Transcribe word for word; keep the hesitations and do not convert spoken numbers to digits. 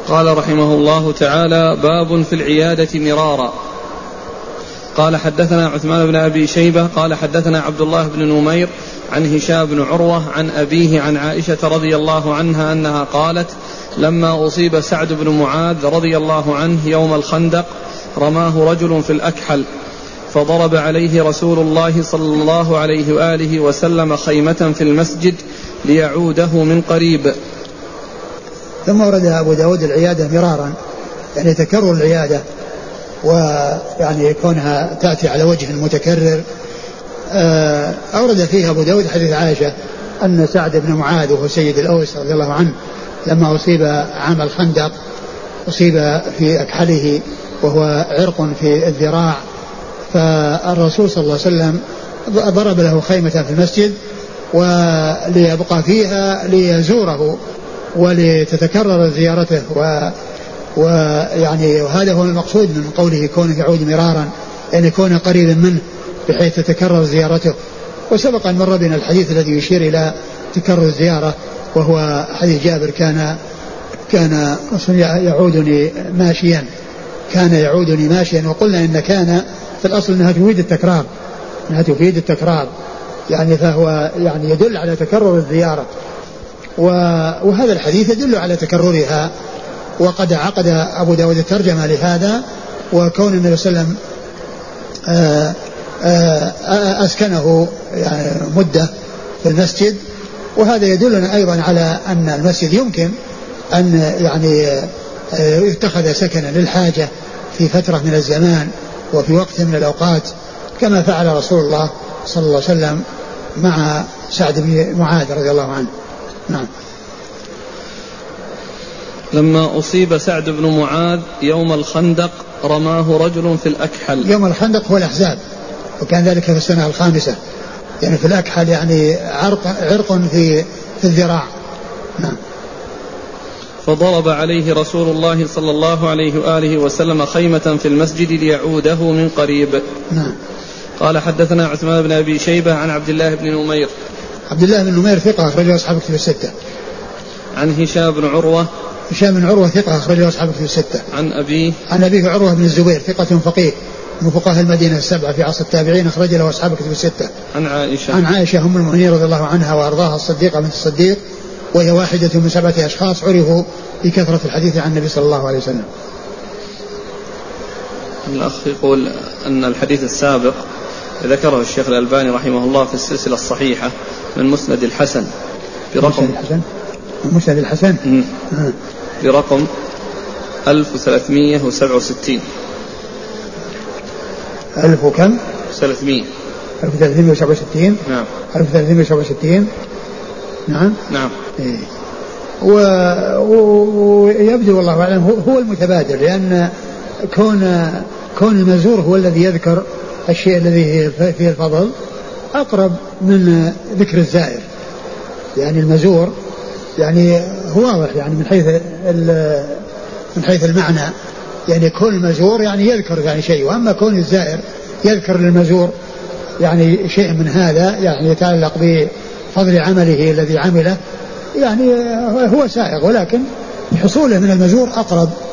قال رحمه الله تعالى: باب في العيادة مرارا. قال حدثنا عثمان بن أبي شيبة قال حدثنا عبد الله بن نمير عن هشام بن عروة عن أبيه عن عائشة رضي الله عنها أنها قالت: لما أصيب سعد بن معاذ رضي الله عنه يوم الخندق رماه رجل في الأكحل فضرب عليه رسول الله صلى الله عليه وآله وسلم خيمة في المسجد ليعوده من قريب. ثم ورد أبو داود العيادة مرارا، يعني تكرر العيادة، ويعني كونها تأتي على وجه متكرر. أورد فيها أبو داود حديث عائشة أن سعد بن معاذ وهو سيد الأوس رضي الله عنه لما أصيب عام الخندق أصيب في أكحله وهو عرق في الذراع، فالرسول صلى الله عليه وسلم ضرب له خيمة في المسجد وليبقى فيها ليزوره ولتتكرر زيارته، ويعني وهذا هو المقصود من قوله كونه يعود مرارا، يعني كونه قريبا منه بحيث تتكرر زيارته. وسبق أن مر بنا الحديث الذي يشير إلى تكرر الزيارة، وهو حديث جابر: كان كان يعودني ماشيا كان يعودني ماشيا وقلنا إن كان في الأصل أنها تفيد التكرار أنها تفيد التكرار يعني فهو يعني يدل على تكرر الزيارة، وهذا الحديث يدل على تكررها. وقد عقد أبو داود الترجمة لهذا، وكون النبي صلى الله عليه وسلم أسكنه يعني مدة في المسجد، وهذا يدلنا أيضا على أن المسجد يمكن أن يعني يتخذ سكنا للحاجة في فترة من الزمان وفي وقت من الأوقات، كما فعل رسول الله صلى الله عليه وسلم مع سعد بن معاذ رضي الله عنه. نعم. لما أصيب سعد بن معاذ يوم الخندق رماه رجل في الأكحل. يوم الخندق هو الأحزاب، وكان ذلك في السنة الخامسة، يعني في الأكحل يعني عرق, عرق في, في الذراع. نعم. فضرب عليه رسول الله صلى الله عليه وآله وسلم خيمة في المسجد ليعوده من قريب. نعم. قال حدثنا عثمان بن أبي شيبة عن عبد الله بن نمير. عبد الله بن نمير ثقة أخرجه أصحاب الكتب الستة. عن هشام بن عروة. هشام بن عروة ثقة أخرجه أصحاب الكتب الستة. عن أبيه. عن أبيه عروة بن الزبير ثقة فقيه من فقهاء المدينة السبعة في عصر التابعين، أخرج له أصحاب الكتب الستة. عن عائشة. عن عائشة أم المؤمنين رضي الله عنها وأرضاها الصديقة بنت الصديق، وهي واحدة من سبعة أشخاص عرفوا بكثرة الحديث عن النبي صلى الله عليه وسلم. الأخ يقول أن الحديث السابق ذكره الشيخ الألباني رحمه الله في السلسلة الصحيحة من مسند الحسن برقم مسند الحسن مسند الحسن آه. برقم ألف وثلاثمائة وسبعة وستين. ألف وكم؟ ثلاثمائة ألف وثلاثمائة وسبعة وستين. نعم. ألف وثلاثمائة وسبعة وستين. نعم. نعم. إيه. ويبدو والله أعلم هو المتبادر، لأن كون كون المزور هو الذي يذكر الشيء الذي فيه الفضل أقرب من ذكر الزائر، يعني المزور يعني هو واضح يعني من حيث من حيث المعنى، يعني كون المزور يعني يذكر يعني شيء، وأما كون الزائر يذكر للمزور يعني شيء من هذا يعني يتعلق بفضل عمله الذي عمله، يعني هو سائغ، ولكن حصوله من المزور أقرب